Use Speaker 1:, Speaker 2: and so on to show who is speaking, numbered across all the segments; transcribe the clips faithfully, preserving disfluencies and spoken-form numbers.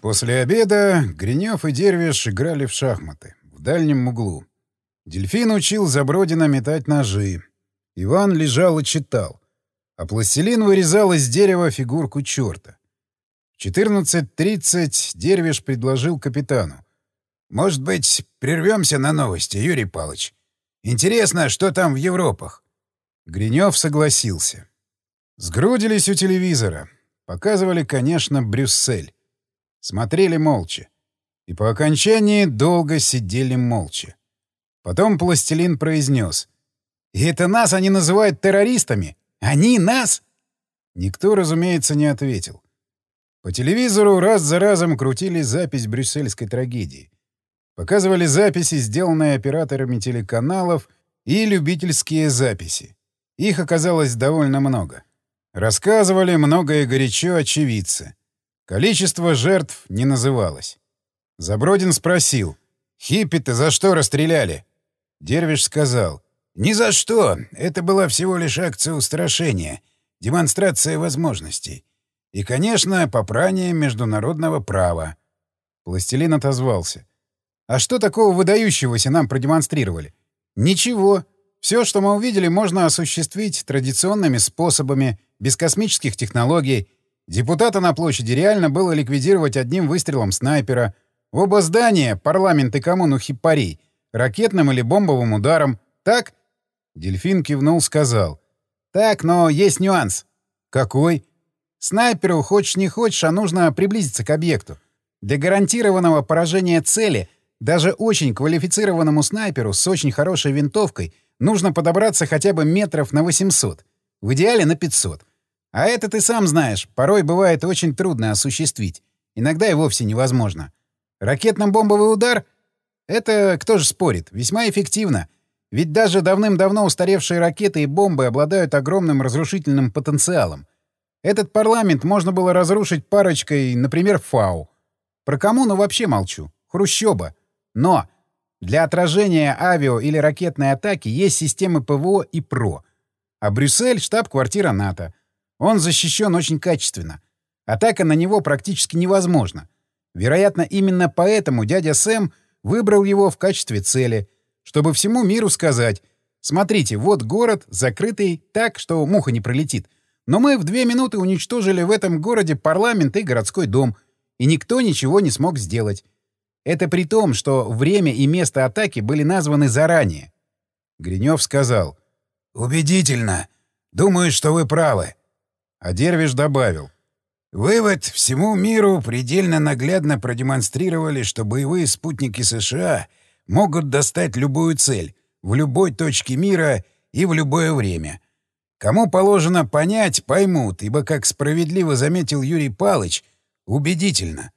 Speaker 1: После обеда Гринёв и Дервиш играли в шахматы в дальнем углу. Дельфин учил Забродина метать ножи. Иван лежал и читал, а пластилин вырезал из дерева фигурку черта. В четырнадцать тридцать Дервиш предложил капитану: «Может быть, прервемся на новости, Юрий Павлович? Интересно, что там в Европах?» Гринёв согласился. Сгрудились у телевизора. Показывали, конечно, Брюссель. Смотрели молча. И по окончании долго сидели молча. Потом пластилин произнес: «И это нас они называют террористами? Они нас?» Никто, разумеется, не ответил. По телевизору раз за разом крутили запись брюссельской трагедии. Показывали записи, сделанные операторами телеканалов, и любительские записи. Их оказалось довольно много. Рассказывали много и горячо очевидцы. Количество жертв не называлось. Забродин спросил: «Хиппи-то за что расстреляли?» Дервиш сказал: «Ни за что. Это была всего лишь акция устрашения, демонстрация возможностей. И, конечно, попрание международного права». Пластилин отозвался: «А что такого выдающегося нам продемонстрировали?» «Ничего. Все, что мы увидели, можно осуществить традиционными способами, без космических технологий. Депутата на площади реально было ликвидировать одним выстрелом снайпера. В оба здания, парламент и коммуну Хиппарей, ракетным или бомбовым ударом. Так?» Дельфин кивнул, сказал: «Так, но есть нюанс». «Какой?» «Снайперу, хочешь не хочешь, а нужно приблизиться к объекту. Для гарантированного поражения цели даже очень квалифицированному снайперу с очень хорошей винтовкой нужно подобраться хотя бы метров на восемьсот. В идеале на пятьсот. А это ты сам знаешь, порой бывает очень трудно осуществить. Иногда и вовсе невозможно. Ракетно-бомбовый удар? Это, кто же спорит, весьма эффективно. Ведь даже давным-давно устаревшие ракеты и бомбы обладают огромным разрушительным потенциалом. Этот парламент можно было разрушить парочкой, например, фау. Про коммуну вообще молчу. Хрущоба. Но для отражения авиа- или ракетной атаки есть системы ПВО и ПРО. А Брюссель — штаб-квартира НАТО. Он защищен очень качественно. Атака на него практически невозможна. Вероятно, именно поэтому дядя Сэм выбрал его в качестве цели, чтобы всему миру сказать: «Смотрите, вот город, закрытый так, что муха не пролетит. Но мы в две минуты уничтожили в этом городе парламент и городской дом, и никто ничего не смог сделать». Это при том, что время и место атаки были названы заранее. Гринёв сказал: «Убедительно. Думаю, что вы правы». А Дервиш добавил: «Вывод: всему миру предельно наглядно продемонстрировали, что боевые спутники США могут достать любую цель, в любой точке мира и в любое время. Кому положено понять, поймут, ибо, как справедливо заметил Юрий Павлович, убедительно».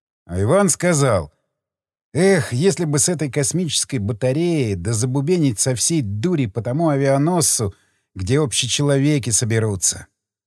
Speaker 1: А Иван сказал: «Эх, если бы с этой космической батареей да забубенить со всей дури по тому авианосцу, где общечеловеки соберутся».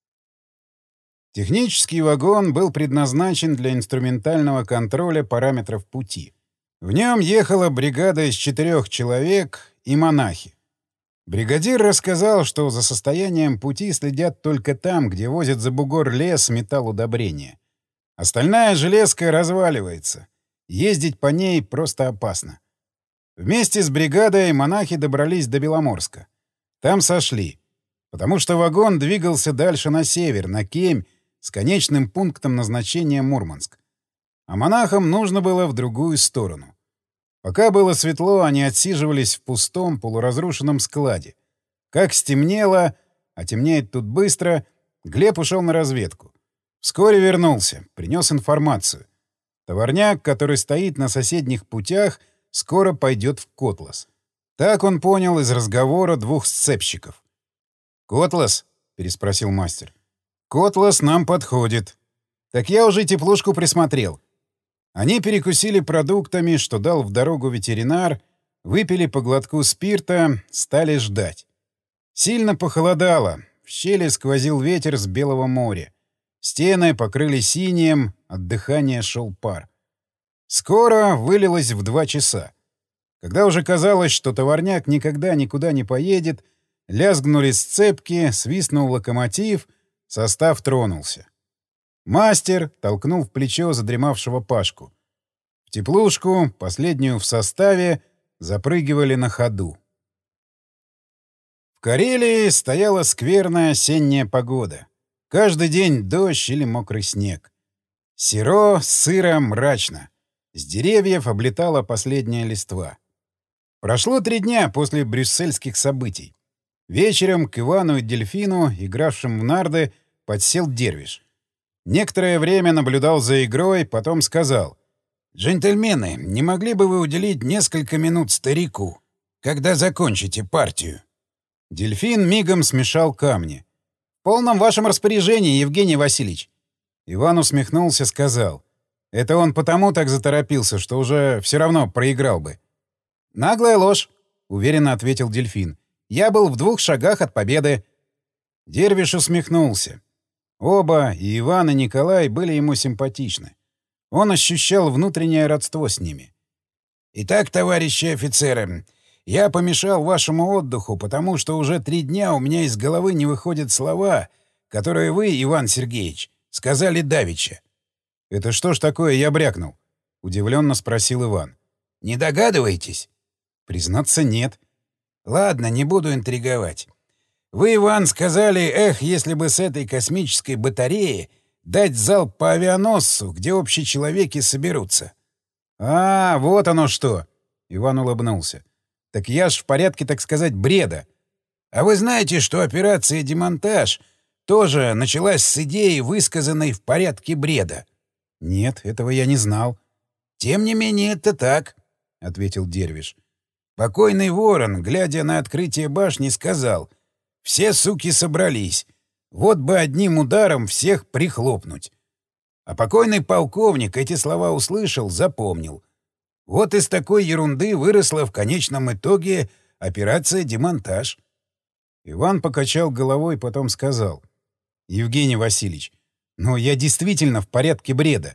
Speaker 1: Технический вагон был предназначен для инструментального контроля параметров пути. В нем ехала бригада из четырех человек и монахи. Бригадир рассказал, что за состоянием пути следят только там, где возят за бугор лес, металлудобрения. Остальная железка разваливается. Ездить по ней просто опасно. Вместе с бригадой монахи добрались до Беломорска. Там сошли, потому что вагон двигался дальше на север, на Кемь, с конечным пунктом назначения Мурманск. А монахам нужно было в другую сторону. Пока было светло, они отсиживались в пустом, полуразрушенном складе. Как стемнело, а темнеет тут быстро, Глеб ушел на разведку. Вскоре вернулся, принес информацию. Товарняк, который стоит на соседних путях, скоро пойдет в Котлас. Так он понял из разговора двух сцепщиков. «Котлас?» — переспросил мастер. «Котлас нам подходит. Так я уже теплушку присмотрел». Они перекусили продуктами, что дал в дорогу ветеринар, выпили по глотку спирта, стали ждать. Сильно похолодало, в щели сквозил ветер с Белого моря. Стены покрыли синим, от дыхания шел пар. Скоро вылилось в два часа. Когда уже казалось, что товарняк никогда никуда не поедет, лязгнули сцепки, свистнул локомотив, состав тронулся. Мастер толкнул в плечо задремавшего Пашку. В теплушку, последнюю в составе, запрыгивали на ходу. В Карелии стояла скверная осенняя погода. Каждый день дождь или мокрый снег. Серо, сыро, мрачно. С деревьев облетала последняя листва. Прошло три дня после брюссельских событий. Вечером к Ивану и Дельфину, игравшим в нарды, подсел Дервиш. Некоторое время наблюдал за игрой, потом сказал: «Джентльмены, не могли бы вы уделить несколько минут старику, когда закончите партию?» Дельфин мигом смешал камни. «В полном вашем распоряжении, Евгений Васильевич». Иван усмехнулся, сказал: «Это он потому так заторопился, что уже все равно проиграл бы». «Наглая ложь», — уверенно ответил Дельфин. «Я был в двух шагах от победы». Дервиш усмехнулся. Оба, и Иван, и Николай, были ему симпатичны. Он ощущал внутреннее родство с ними. «Итак, товарищи офицеры, я помешал вашему отдыху, потому что уже три дня у меня из головы не выходят слова, которые вы, Иван Сергеевич, сказали давеча». «Это что ж такое я брякнул?» — удивленно спросил Иван. «Не догадываетесь?» «Признаться, нет». «Ладно, не буду интриговать. Вы, Иван, сказали, эх, если бы с этой космической батареи дать залп по авианосцу, где общечеловеки соберутся». «А, вот оно что!» — Иван улыбнулся. «Так я ж в порядке, так сказать, бреда». «А вы знаете, что операция «Демонтаж» тоже началась с идеи, высказанной в порядке бреда?» «Нет, этого я не знал». «Тем не менее, это так», — ответил Дервиш. «Покойный Ворон, глядя на открытие башни, сказал: все суки собрались. Вот бы одним ударом всех прихлопнуть». А покойный полковник эти слова услышал, запомнил. Вот из такой ерунды выросла в конечном итоге операция «Демонтаж». Иван покачал головой, потом сказал: «Евгений Васильевич, ну я действительно в порядке бреда».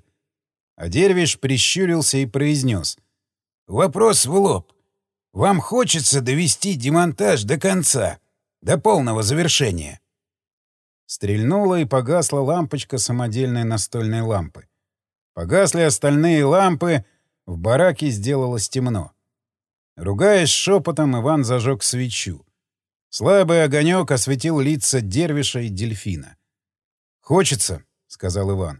Speaker 1: А Дервиш прищурился и произнес: «Вопрос в лоб. Вам хочется довести «Демонтаж» до конца, до полного завершения?» Стрельнула и погасла лампочка самодельной настольной лампы. Погасли остальные лампы, в бараке сделалось темно. Ругаясь шепотом, Иван зажег свечу. Слабый огонек осветил лица Дервиша и Дельфина. «Хочется», — сказал Иван.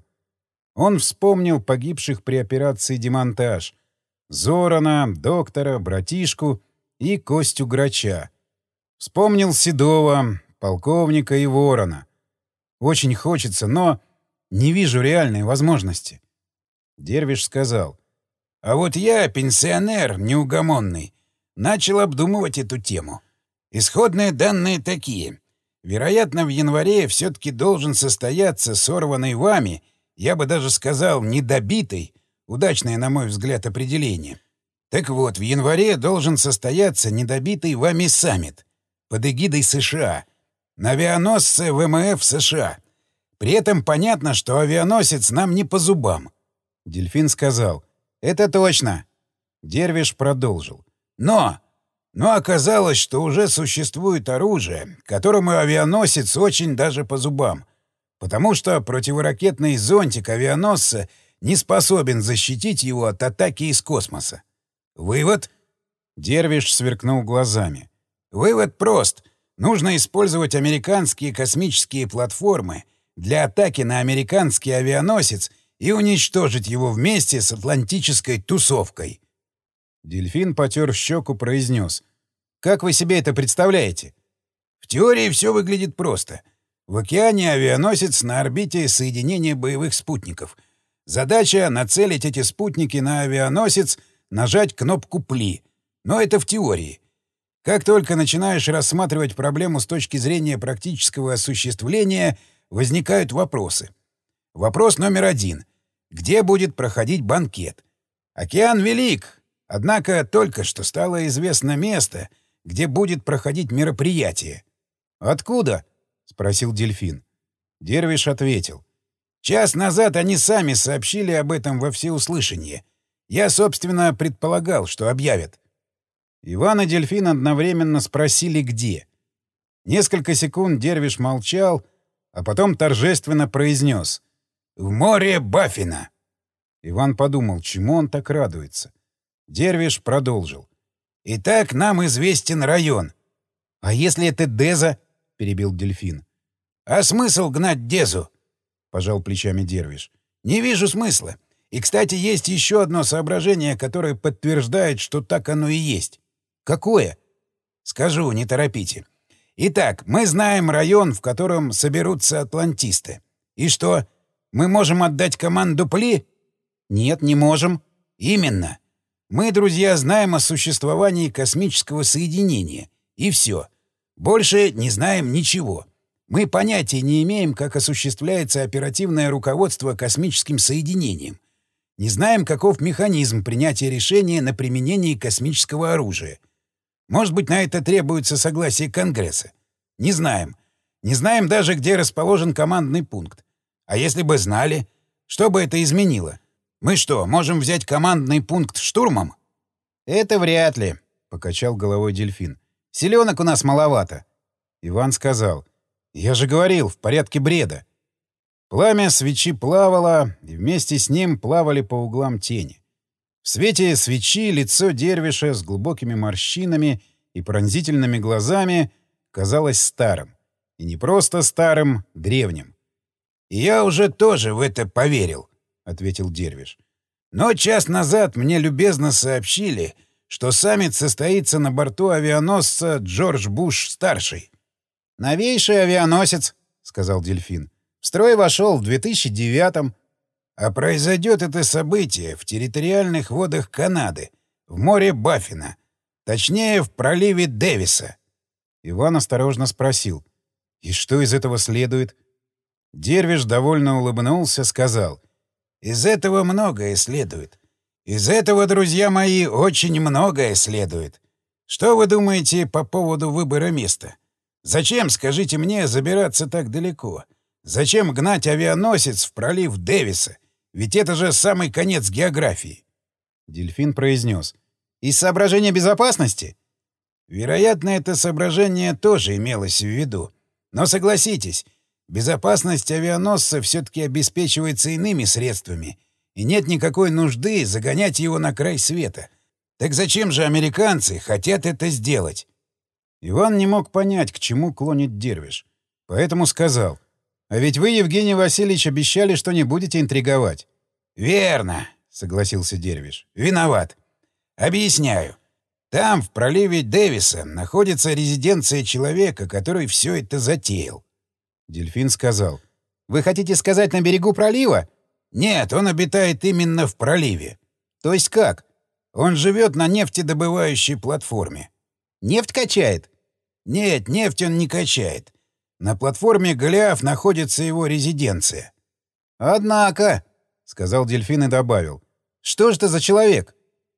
Speaker 1: Он вспомнил погибших при операции «Демонтаж» — Зорана, доктора, братишку и Костю Грача. Вспомнил Седова, полковника и Ворона. Очень хочется, но не вижу реальной возможности. Дервиш сказал: «А вот я, пенсионер неугомонный, начал обдумывать эту тему. Исходные данные такие. Вероятно, в январе все-таки должен состояться сорванный вами, я бы даже сказал, недобитый, удачное, на мой взгляд, определение. Так вот, в январе должен состояться недобитый вами саммит под эгидой США на авианосце ВМФ США. При этом понятно, что авианосец нам не по зубам». Дельфин сказал: «Это точно». Дервиш продолжил: «Но! Но оказалось, что уже существует оружие, которому авианосец очень даже по зубам, потому что противоракетный зонтик авианосца не способен защитить его от атаки из космоса. Вывод?» Дервиш сверкнул глазами. «Вывод прост. Нужно использовать американские космические платформы для атаки на американский авианосец и уничтожить его вместе с атлантической тусовкой». Дельфин потер щеку, произнес: «Как вы себе это представляете?» «В теории все выглядит просто. В океане авианосец на орбите соединения боевых спутников. Задача — нацелить эти спутники на авианосец, нажать кнопку «Пли». Но это в теории. Как только начинаешь рассматривать проблему с точки зрения практического осуществления, возникают вопросы. Вопрос номер один. Где будет проходить банкет? Океан велик, однако только что стало известно место, где будет проходить мероприятие. «Откуда?» — спросил Дельфин. Дервиш ответил: «Час назад они сами сообщили об этом во всеуслышание. Я, собственно, предполагал, что объявят». Иван и Дельфин одновременно спросили, где. Несколько секунд Дервиш молчал, а потом торжественно произнес:
Speaker 2: в море Баффина».
Speaker 1: Иван подумал, чему он так радуется. Дервиш продолжил.
Speaker 2: «Итак, нам известен район».
Speaker 1: «А если это Деза?» — перебил Дельфин.
Speaker 2: «А смысл гнать Дезу?»
Speaker 1: — пожал плечами Дервиш.
Speaker 2: «Не вижу смысла. И, кстати, есть еще одно соображение, которое подтверждает, что так оно и есть».
Speaker 1: «Какое?»
Speaker 2: «Скажу, не торопите. Итак, мы знаем район, в котором соберутся атлантисты. И что, мы можем отдать команду Пли?»
Speaker 1: «Нет, не можем».
Speaker 2: «Именно. Мы, друзья, знаем о существовании космического соединения. И все. Больше не знаем ничего. Мы понятия не имеем, как осуществляется оперативное руководство космическим соединением. Не знаем, каков механизм принятия решения на применении космического оружия. Может быть, на это требуется согласие Конгресса. Не знаем. Не знаем даже, где расположен командный пункт. А если бы знали, что бы это изменило? Мы что, можем взять командный пункт штурмом?»
Speaker 1: «Это вряд ли», — покачал головой Дельфин. «Селенок у нас маловато». Иван сказал. «Я же говорил, в порядке бреда». Пламя свечи плавало, и вместе с ним плавали по углам тени. В свете свечи лицо Дервиша с глубокими морщинами и пронзительными глазами казалось старым. И не просто старым, древним.
Speaker 2: «Я уже тоже в это поверил», — ответил Дервиш. «Но час назад мне любезно сообщили, что саммит состоится на борту авианосца Джордж Буш-старший».
Speaker 1: «Новейший авианосец», — сказал Дельфин. «В строй вошел в две тысячи девятом».
Speaker 2: «А произойдет это событие в территориальных водах Канады, в море Баффина, точнее, в проливе Дэвиса».
Speaker 1: Иван осторожно спросил. «И что из этого следует?» Дервиш довольно улыбнулся, сказал.
Speaker 2: «Из этого многое следует. Из этого, друзья мои, очень многое следует. Что вы думаете по поводу выбора места? Зачем, скажите мне, забираться так далеко? Зачем гнать авианосец в пролив Дэвиса? Ведь это же самый конец географии».
Speaker 1: Дельфин произнес. «Из соображения безопасности?»
Speaker 2: «Вероятно, это соображение тоже имелось в виду. Но согласитесь, безопасность авианосца все-таки обеспечивается иными средствами, и нет никакой нужды загонять его на край света. Так зачем же американцы хотят это сделать?»
Speaker 1: Иван не мог понять, к чему клонит Дервиш. Поэтому сказал. «А ведь вы, Евгений Васильевич, обещали, что не будете интриговать».
Speaker 2: «Верно», — согласился Дервиш. «Виноват. Объясняю. Там, в проливе Дэвиса, находится резиденция человека, который все это затеял».
Speaker 1: Дельфин сказал. «Вы хотите сказать, на берегу пролива?»
Speaker 2: «Нет, он обитает именно в проливе».
Speaker 1: «То есть как?»
Speaker 2: «Он живет на нефтедобывающей платформе».
Speaker 1: «Нефть качает?»
Speaker 2: «Нет, нефть он не качает. На платформе Голиаф находится его резиденция».
Speaker 1: «Однако», — сказал Дельфин и добавил. «Что же это за человек?»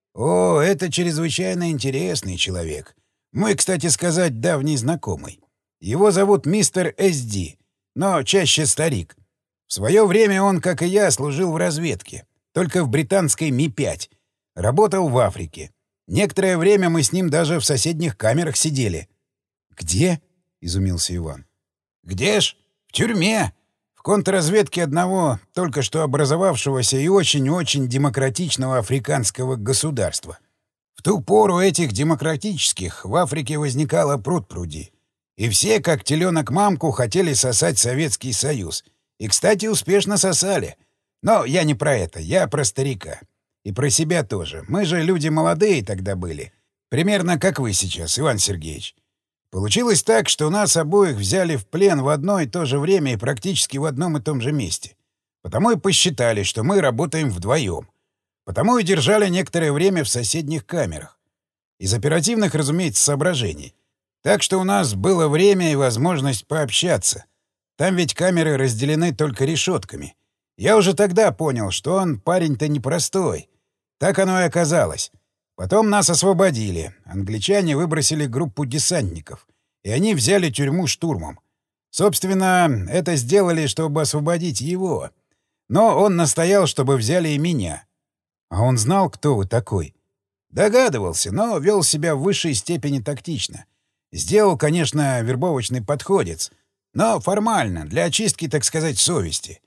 Speaker 2: «О, это чрезвычайно интересный человек. Мой, кстати сказать, давний знакомый. Его зовут мистер Эс Ди, но чаще старик. В свое время он, как и я, служил в разведке, только в британской Ми пять. Работал в Африке. Некоторое время мы с ним даже в соседних камерах сидели».
Speaker 1: «Где?» — изумился Иван.
Speaker 2: «Где ж? В тюрьме. В контрразведке одного только что образовавшегося и очень-очень демократичного африканского государства. В ту пору этих демократических в Африке возникало пруд-пруди. И все, как теленок мамку, хотели сосать Советский Союз. И, кстати, успешно сосали. Но я не про это, я про старика. И про себя тоже. Мы же люди молодые тогда были. Примерно как вы сейчас, Иван Сергеевич. Получилось так, что нас обоих взяли в плен в одно и то же время и практически в одном и том же месте. Потому и посчитали, что мы работаем вдвоем. Потому и держали некоторое время в соседних камерах. Из оперативных, разумеется, соображений. Так что у нас было время и возможность пообщаться. Там ведь камеры разделены только решетками. Я уже тогда понял, что он парень-то непростой. Так оно и оказалось. Потом нас освободили. Англичане выбросили группу десантников. И они взяли тюрьму штурмом. Собственно, это сделали, чтобы освободить его. Но он настоял, чтобы взяли и меня.
Speaker 1: А он знал, кто вы такой?
Speaker 2: Догадывался, но вел себя в высшей степени тактично. Сделал, конечно, вербовочный подходец. Но формально, для очистки, так сказать, совести.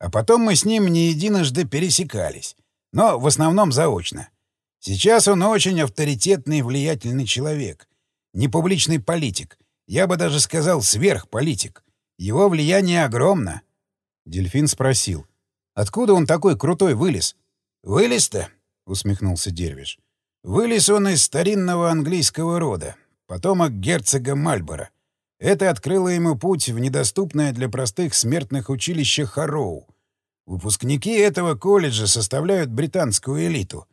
Speaker 2: А потом мы с ним не единожды пересекались, но в основном заочно. Сейчас он очень авторитетный и влиятельный человек. Не публичный политик. Я бы даже сказал, сверхполитик. Его влияние огромно.
Speaker 1: Дельфин спросил. Откуда он такой крутой вылез?
Speaker 2: Вылез-то? — усмехнулся Дервиш. Вылез он из старинного английского рода, потомок герцога Мальборо. Это открыло ему путь в недоступное для простых смертных училище Харроу. Выпускники этого колледжа составляют британскую элиту.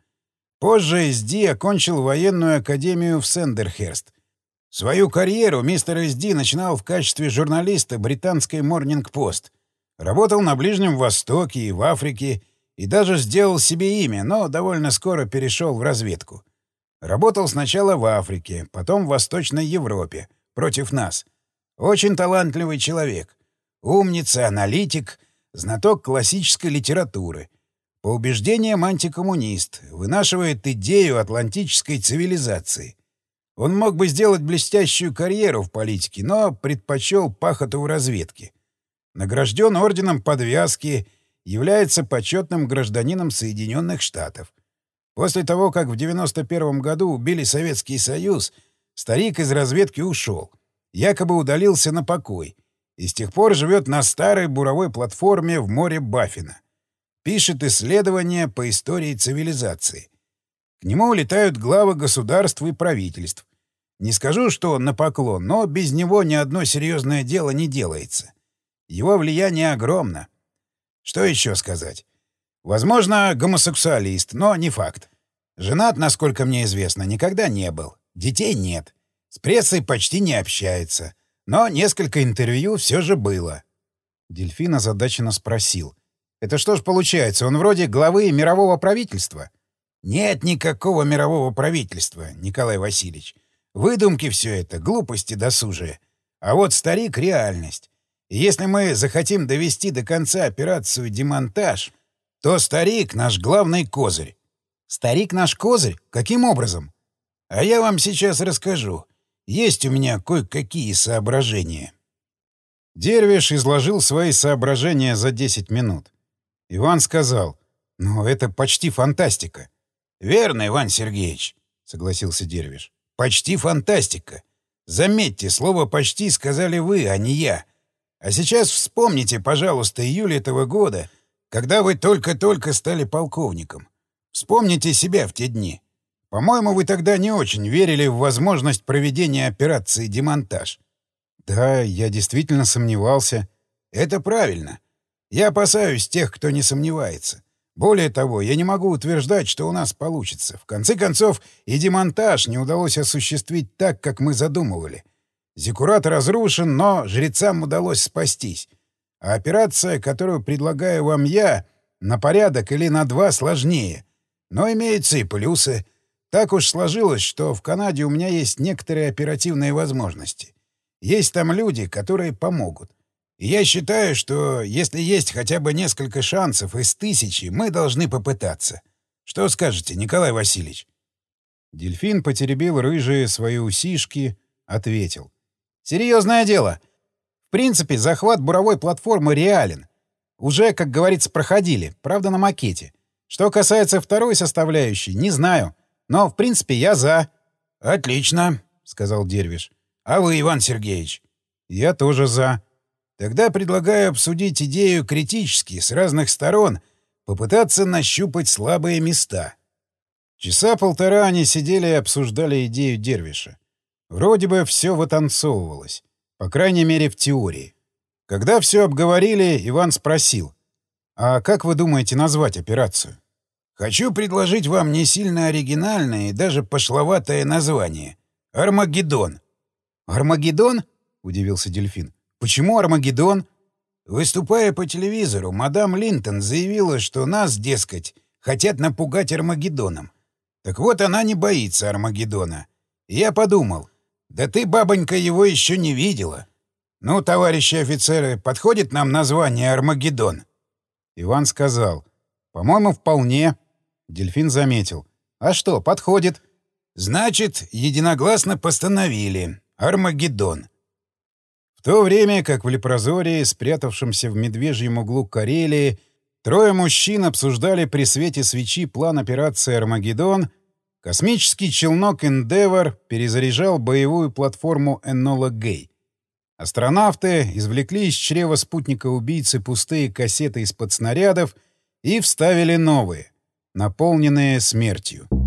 Speaker 2: Позже Эсди окончил военную академию в Сэндерхерст. Свою карьеру мистер Эсди начинал в качестве журналиста британской Morning Post. Работал на Ближнем Востоке и в Африке, и даже сделал себе имя, но довольно скоро перешел в разведку. Работал сначала в Африке, потом в Восточной Европе, против нас. Очень талантливый человек. Умница, аналитик, знаток классической литературы. По убеждениям антикоммунист, вынашивает идею атлантической цивилизации. Он мог бы сделать блестящую карьеру в политике, но предпочел пахоту в разведке. Награжден орденом Подвязки, является почетным гражданином Соединенных Штатов. После того, как в девяносто первом году убили Советский Союз, старик из разведки ушел. Якобы удалился на покой. И с тех пор живет на старой буровой платформе в море Баффина. Пишет исследования по истории цивилизации. К нему улетают главы государств и правительств. Не скажу, что он на поклон, но без него ни одно серьезное дело не делается. Его влияние огромно. Что еще сказать? Возможно, гомосексуалист, но не факт. Женат, насколько мне известно, никогда не был. Детей нет. С прессой почти не общается. Но несколько интервью все же было.
Speaker 1: Дельфин озадаченно спросил. «Это что ж получается, он вроде главы мирового правительства?»
Speaker 2: «Нет никакого мирового правительства, Николай Васильевич. Выдумки все это, глупости досужие. А вот старик — реальность. И если мы захотим довести до конца операцию «Демонтаж», то старик — наш главный козырь».
Speaker 1: «Старик наш козырь? Каким образом?»
Speaker 2: «А я вам сейчас расскажу. Есть у меня кое-какие соображения».
Speaker 1: Дервиш изложил свои соображения за десять минут. Иван сказал, «Ну, это почти фантастика».
Speaker 2: «Верно, Иван Сергеевич», — согласился Дервиш. «Почти фантастика. Заметьте, слово «почти» сказали вы, а не я. А сейчас вспомните, пожалуйста, июль этого года, когда вы только-только стали полковником. Вспомните себя в те дни. По-моему, вы тогда не очень верили в возможность проведения операции «Демонтаж».
Speaker 1: Да, я действительно сомневался.
Speaker 2: Это правильно. Я опасаюсь тех, кто не сомневается. Более того, я не могу утверждать, что у нас получится. В конце концов, и демонтаж не удалось осуществить так, как мы задумывали. Зиккурат разрушен, но жрецам удалось спастись. А операция, которую предлагаю вам я, на порядок или на два сложнее. Но имеются и плюсы. Так уж сложилось, что в Канаде у меня есть некоторые оперативные возможности. Есть там люди, которые помогут. И я считаю, что если есть хотя бы несколько шансов из тысячи, мы должны попытаться. Что скажете, Николай Васильевич?
Speaker 1: Дельфин потеребил рыжие свои усишки, ответил. «Серьезное дело. В принципе, захват буровой платформы реален. Уже, как говорится, проходили, правда, на макете. Что касается второй составляющей, не знаю. Но, в принципе, я за».
Speaker 2: «Отлично», — сказал Дервиш. «А вы, Иван Сергеевич?»
Speaker 1: «Я тоже за».
Speaker 2: «Тогда предлагаю обсудить идею критически, с разных сторон, попытаться нащупать слабые места».
Speaker 1: Часа полтора они сидели и обсуждали идею Дервиша. Вроде бы все вытанцовывалось. По крайней мере, в теории. Когда все обговорили, Иван спросил. «А как вы думаете назвать операцию?»
Speaker 2: «Хочу предложить вам не сильно оригинальное и даже пошловатое название. Армагеддон».
Speaker 1: «Армагеддон?» — удивился Дельфин. «Почему Армагеддон?»
Speaker 2: Выступая по телевизору, мадам Линтон заявила, что нас, дескать, хотят напугать Армагеддоном. Так вот, она не боится Армагеддона. И я подумал, да ты, бабонька, его еще не видела. Ну, товарищи офицеры, подходит нам название Армагеддон?
Speaker 1: Иван сказал, по-моему, вполне. Дельфин заметил. А что, подходит.
Speaker 2: Значит, единогласно постановили. Армагеддон.
Speaker 1: В то время как в Лепрозории, спрятавшемся в медвежьем углу Карелии, трое мужчин обсуждали при свете свечи план операции «Армагеддон», космический челнок «Эндевор» перезаряжал боевую платформу «Энола Гей». Астронавты извлекли из чрева спутника-убийцы пустые кассеты из-под снарядов и вставили новые, наполненные смертью.